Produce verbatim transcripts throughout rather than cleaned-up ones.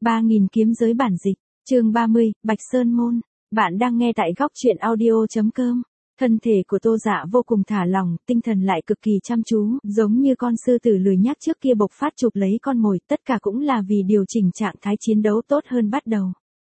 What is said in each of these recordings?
ba nghìn kiếm giới bản dịch, chương ba mươi, Bạch Sơn Môn. Bạn đang nghe tại góc truyện audio.com. Thân thể của Tô Dạ vô cùng thả lỏng, tinh thần lại cực kỳ chăm chú, giống như con sư tử lười nhác trước kia bộc phát chụp lấy con mồi, tất cả cũng là vì điều chỉnh trạng thái chiến đấu tốt hơn bắt đầu.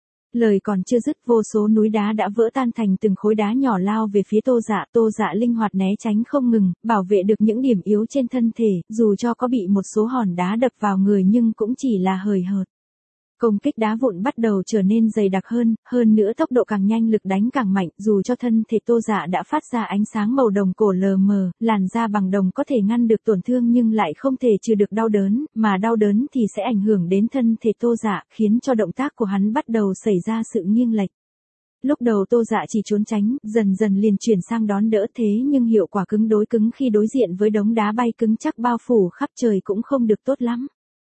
Lời còn chưa dứt, vô số núi đá đã vỡ tan thành từng khối đá nhỏ lao về phía Tô Dạ. Tô Dạ linh hoạt né tránh không ngừng, bảo vệ được những điểm yếu trên thân thể, dù cho có bị một số hòn đá đập vào người nhưng cũng chỉ là hời hợt. Công kích đá vụn bắt đầu trở nên dày đặc hơn, hơn nữa tốc độ càng nhanh, lực đánh càng mạnh, dù cho thân thể Tô Dạ đã phát ra ánh sáng màu đồng cổ lờ mờ, làn da bằng đồng có thể ngăn được tổn thương nhưng lại không thể trừ được đau đớn, mà đau đớn thì sẽ ảnh hưởng đến thân thể Tô Dạ, khiến cho động tác của hắn bắt đầu xảy ra sự nghiêng lệch. Lúc đầu Tô Dạ chỉ trốn tránh, dần dần liền chuyển sang đón đỡ, thế nhưng hiệu quả cứng đối cứng khi đối diện với đống đá bay cứng chắc bao phủ khắp trời cũng không được tốt lắm.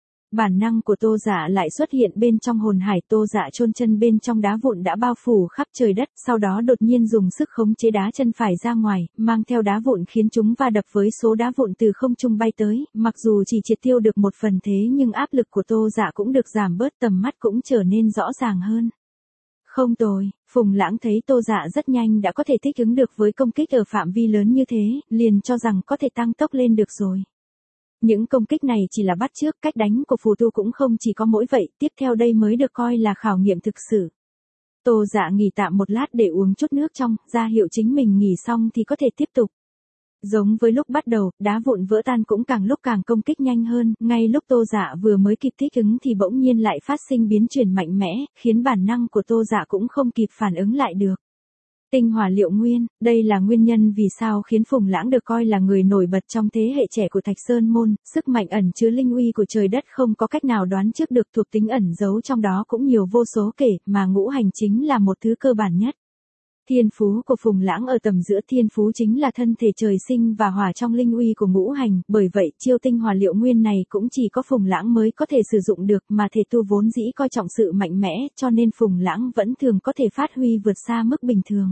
Bản năng của Tô Dạ lại xuất hiện bên trong hồn hải. Tô Dạ chôn chân bên trong đá vụn đã bao phủ khắp trời đất, sau đó đột nhiên dùng sức khống chế đá chân phải ra ngoài, mang theo đá vụn khiến chúng va đập với số đá vụn từ không trung bay tới, mặc dù chỉ triệt tiêu được một phần thế nhưng áp lực của Tô Dạ cũng được giảm bớt, tầm mắt cũng trở nên rõ ràng hơn. Không tồi, Phùng Lãng thấy Tô Dạ rất nhanh đã có thể thích ứng được với công kích ở phạm vi lớn như thế, liền cho rằng có thể tăng tốc lên được rồi. Những công kích này chỉ là bắt chước, cách đánh của phù tu cũng không chỉ có mỗi vậy, tiếp theo đây mới được coi là khảo nghiệm thực sự. Tô Dạ nghỉ tạm một lát để uống chút nước trong, ra hiệu chính mình nghỉ xong thì có thể tiếp tục. Giống với lúc bắt đầu, đá vụn vỡ tan cũng càng lúc càng công kích nhanh hơn, ngay lúc Tô Dạ vừa mới kịp thích ứng thì bỗng nhiên lại phát sinh biến chuyển mạnh mẽ, khiến bản năng của Tô Dạ cũng không kịp phản ứng lại được. Tinh hỏa liệu nguyên, đây là nguyên nhân vì sao khiến Phùng Lãng được coi là người nổi bật trong thế hệ trẻ của Thạch Sơn Môn, sức mạnh ẩn chứa linh uy của trời đất không có cách nào đoán trước được, thuộc tính ẩn giấu trong đó cũng nhiều vô số kể, mà ngũ hành chính là một thứ cơ bản nhất. Thiên phú của Phùng Lãng ở tầm giữa, thiên phú chính là thân thể trời sinh và hòa trong linh uy của ngũ hành, bởi vậy chiêu tinh hỏa liệu nguyên này cũng chỉ có Phùng Lãng mới có thể sử dụng được, mà thể tu vốn dĩ coi trọng sự mạnh mẽ, cho nên Phùng Lãng vẫn thường có thể phát huy vượt xa mức bình thường.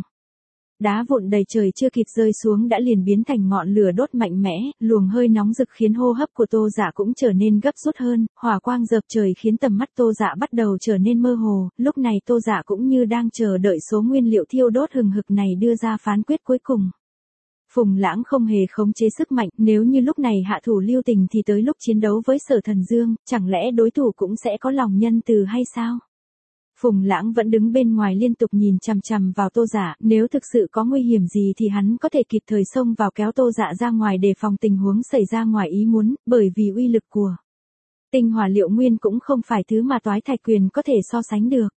Đá vụn đầy trời chưa kịp rơi xuống đã liền biến thành ngọn lửa đốt mạnh mẽ, luồng hơi nóng rực khiến hô hấp của Tô Dạ cũng trở nên gấp rút hơn, hỏa quang dợp trời khiến tầm mắt Tô Dạ bắt đầu trở nên mơ hồ, lúc này Tô Dạ cũng như đang chờ đợi số nguyên liệu thiêu đốt hừng hực này đưa ra phán quyết cuối cùng. Phùng Lãng không hề khống chế sức mạnh, nếu như lúc này hạ thủ lưu tình thì tới lúc chiến đấu với Sở Thần Dương, chẳng lẽ đối thủ cũng sẽ có lòng nhân từ hay sao? Phùng Lãng vẫn đứng bên ngoài liên tục nhìn chằm chằm vào Tô Dạ, nếu thực sự có nguy hiểm gì thì hắn có thể kịp thời xông vào kéo Tô Dạ ra ngoài để phòng tình huống xảy ra ngoài ý muốn, bởi vì uy lực của tinh hỏa liệu nguyên cũng không phải thứ mà Toái Thạch Quyền có thể so sánh được.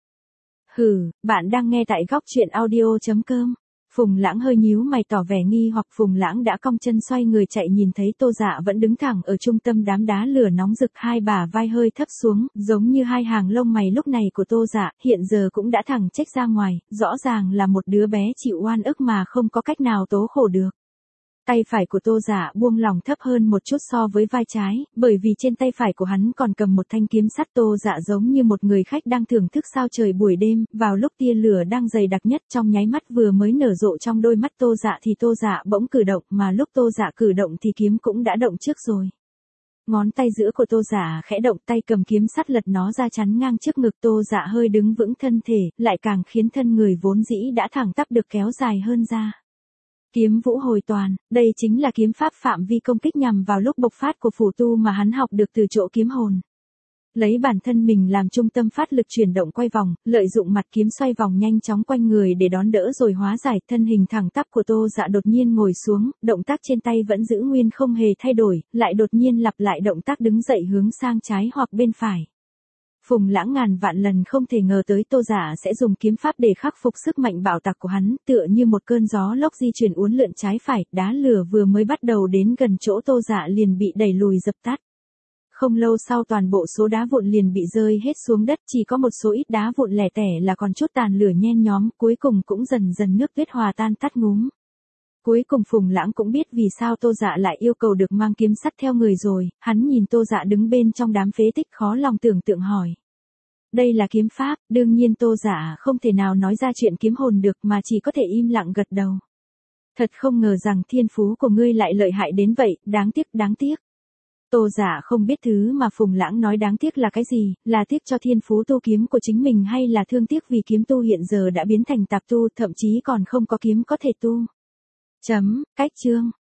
Hừ, bạn đang nghe tại góc truyện audio.com. Phùng Lãng hơi nhíu mày tỏ vẻ nghi hoặc. Phùng Lãng đã cong chân xoay người chạy, nhìn thấy Tô Dạ vẫn đứng thẳng ở trung tâm đám đá lửa nóng rực, hai bả vai hơi thấp xuống, giống như hai hàng lông mày lúc này của Tô Dạ, hiện giờ cũng đã thẳng chếch ra ngoài, rõ ràng là một đứa bé chịu oan ức mà không có cách nào tố khổ được. Tay phải của Tô Dạ buông lỏng thấp hơn một chút so với vai trái, bởi vì trên tay phải của hắn còn cầm một thanh kiếm sắt. Tô Dạ giống như một người khách đang thưởng thức sao trời buổi đêm, vào lúc tia lửa đang dày đặc nhất, trong nháy mắt vừa mới nở rộ trong đôi mắt Tô Dạ thì Tô Dạ bỗng cử động, mà lúc Tô Dạ cử động thì kiếm cũng đã động trước rồi. Ngón tay giữa của Tô Dạ khẽ động, tay cầm kiếm sắt lật nó ra chắn ngang trước ngực. Tô Dạ hơi đứng vững thân thể, lại càng khiến thân người vốn dĩ đã thẳng tắp được kéo dài hơn ra. Kiếm vũ hồi toàn, đây chính là kiếm pháp phạm vi công kích nhằm vào lúc bộc phát của phù tu mà hắn học được từ chỗ kiếm hồn. Lấy bản thân mình làm trung tâm phát lực chuyển động quay vòng, lợi dụng mặt kiếm xoay vòng nhanh chóng quanh người để đón đỡ rồi hóa giải. Thân hình thẳng tắp của Tô Dạ đột nhiên ngồi xuống, động tác trên tay vẫn giữ nguyên không hề thay đổi, lại đột nhiên lặp lại động tác đứng dậy hướng sang trái hoặc bên phải. Phùng Lãng ngàn vạn lần không thể ngờ tới Tô Dạ sẽ dùng kiếm pháp để khắc phục sức mạnh bạo tạc của hắn, tựa như một cơn gió lốc di chuyển uốn lượn trái phải, đá lửa vừa mới bắt đầu đến gần chỗ Tô Dạ liền bị đẩy lùi dập tắt. Không lâu sau toàn bộ số đá vụn liền bị rơi hết xuống đất, chỉ có một số ít đá vụn lẻ tẻ là còn chút tàn lửa nhen nhóm, cuối cùng cũng dần dần nước tuyết hòa tan tắt ngúm. Cuối cùng Phùng Lãng cũng biết vì sao Tô Dạ lại yêu cầu được mang kiếm sắt theo người rồi, hắn nhìn Tô Dạ đứng bên trong đám phế tích khó lòng tưởng tượng hỏi. Đây là kiếm pháp, đương nhiên Tô Dạ không thể nào nói ra chuyện kiếm hồn được mà chỉ có thể im lặng gật đầu. Thật không ngờ rằng thiên phú của ngươi lại lợi hại đến vậy, đáng tiếc, đáng tiếc. Tô Dạ không biết thứ mà Phùng Lãng nói đáng tiếc là cái gì, là tiếc cho thiên phú tu kiếm của chính mình hay là thương tiếc vì kiếm tu hiện giờ đã biến thành tạp tu, thậm chí còn không có kiếm có thể tu. Chấm, cách chương.